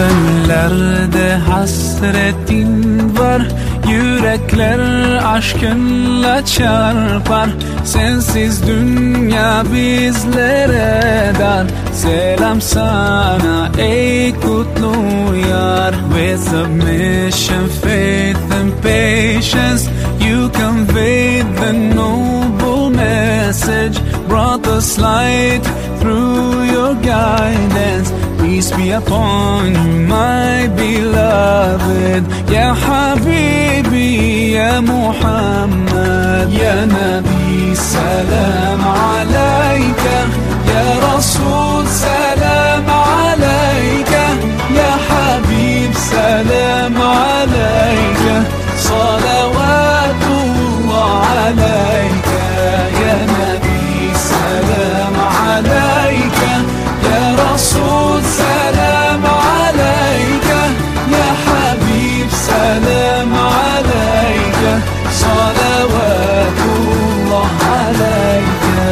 Gönüllerde hasretin var, yürekler aşkınla çarpar. Sensiz dünya bizlere dar. Selam sana ey kutlu yar. With submission, faith and patience, you conveyed the noble message, brought us light through your guidance. Peace be upon you, my beloved. Ya Habibi, Ya Muhammad, Ya Nabi, salam alayka. Ya Rasul, salam alayka. Ya Habib, salam alayka. Salawatullah alayka. Ya Nabi, salam alayka. Ya Rasul, salam alayka. Ya Habib, salam alayka. Salawatullah alayka.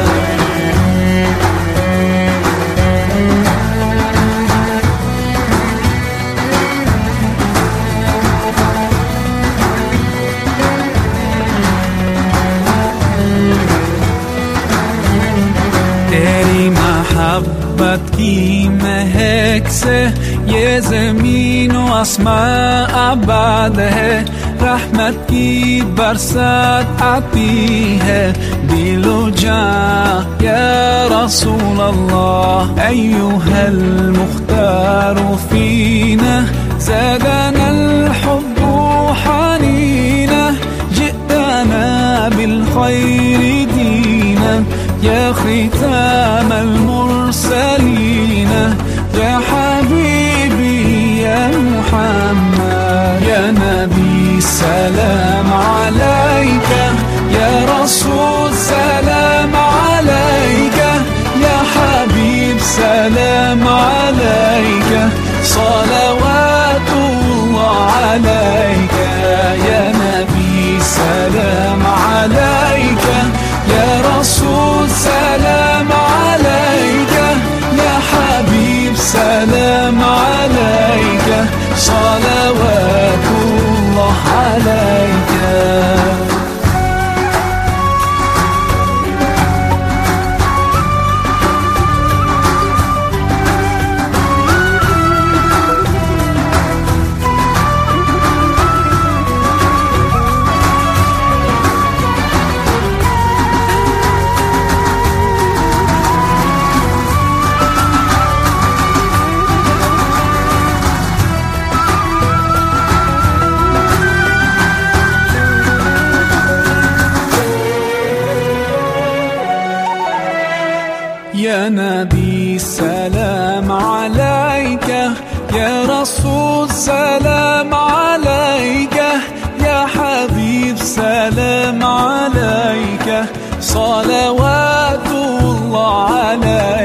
तेरी मोहब्बत की महक से ये ज़मीन व आसमां आबाद है. रहमत की बरसात आती है दिलो जां या रसूल अल्लाह. अय्युहल मुख्तार फीना ज़ादना الحب حنينا. جئتنا بالخير دينا يا ختام المرسلين. يا حبيبي يا محمد يا نبي سلام عليك. يا رسول سلام عليك. يا حبيب سلام عليك. صلوات الله عليك. يا نبي سلام عليك. يا رسول سلام عليك. يا حبيب سلام عليك. صلوات الله عليك. يا نبي سلام عليك. يا رسول سلام عليك. يا حبيب سلام عليك. صلوات الله عليك.